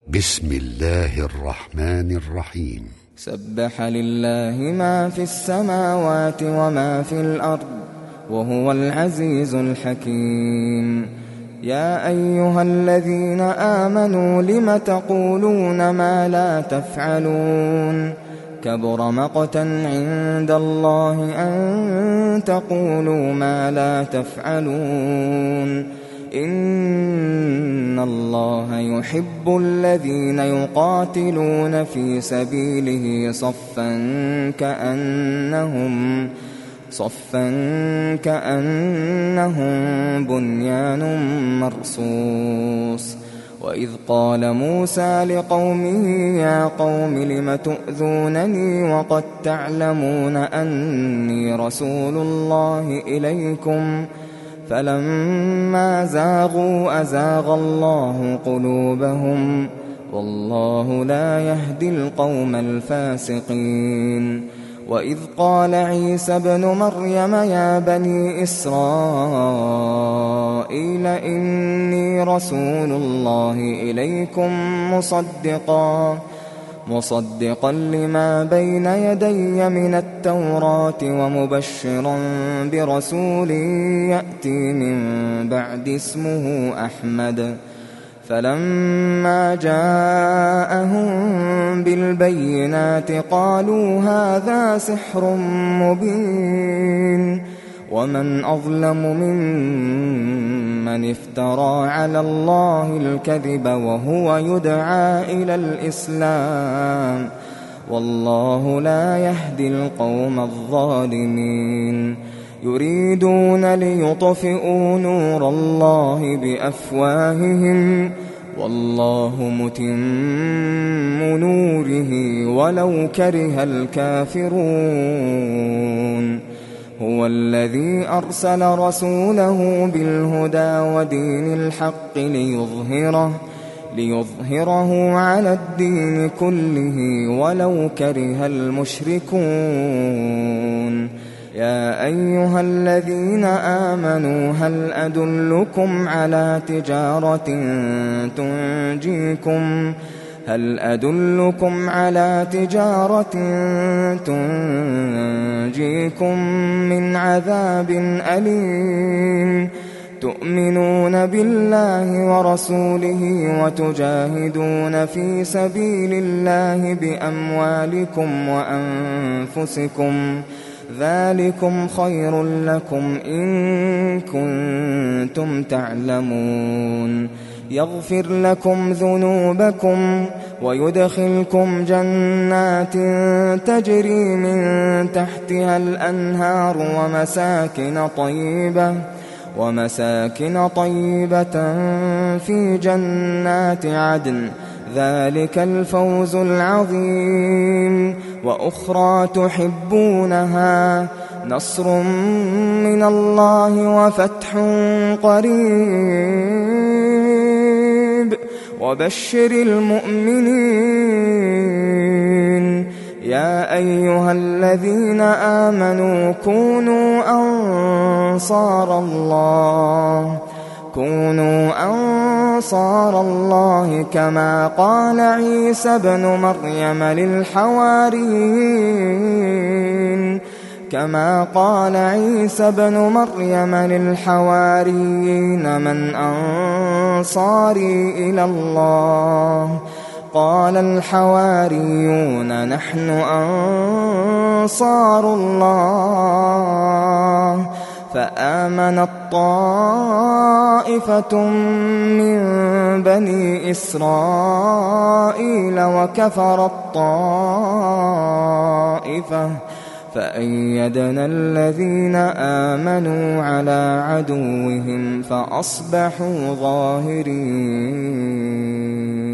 بسم الله الرحمن الرحيم. سبح لله ما في السماوات وما في الأرض وهو العزيز الحكيم. يا أيها الذين آمنوا لم تقولون ما لا تفعلون كبر مقتا عند الله أن تقولوا ما لا تفعلون. إن الله يحب الذين يقاتلون في سبيله صفا كأنهم بنيان مرصوص. وإذ قال موسى لقومه يا قوم لم تؤذونني وقد تعلمون أني رسول الله إليكم فلما زاغوا أزاغ الله قلوبهم والله لا يهدي القوم الفاسقين. وإذ قال عيسى ابن مريم يا بني إسرائيل إني رسول الله إليكم مصدقا لما بين يدي من التوراة ومبشرا برسول يأتي من بعد اسمه أحمد. فلما جاءهم بالبينات قالوا هذا سحر مبين ومن أظلم ممن افترى على الله الكذب وهو يدعى إلى الإسلام والله لا يهدي القوم الظالمين. يريدون ليطفئوا نور الله بأفواههم والله متم نوره ولو كره الكافرون. هو الذي أرسل رسوله بالهدى ودين الحق ليظهره على الدين كله ولو كره المشركون. يا أيها الذين آمنوا هل أدلكم على تجارة تنجيكم من عذاب أليم تؤمنون بالله ورسوله وتجاهدون في سبيل الله بأموالكم وأنفسكم ذلكم خير لكم إن كنتم تعلمون. يغفر لكم ذنوبكم ويدخلكم جنات تجري من تحتها الأنهار ومساكن طيبة في جنات عدن ذلك الفوز العظيم. وأخرى تحبونها نصر من الله وفتح قريب وبشر المؤمنين. يا أيها الذين آمنوا كونوا أنصار الله كما قال عيسى ابن مريم للحواريين من أنصاري إلى الله قال الحواريون نحن أنصار الله. فآمنت طائفة من بني إسرائيل وكفرت طائفة فأيدنا الذين آمنوا على عدوهم فأصبحوا ظاهرين.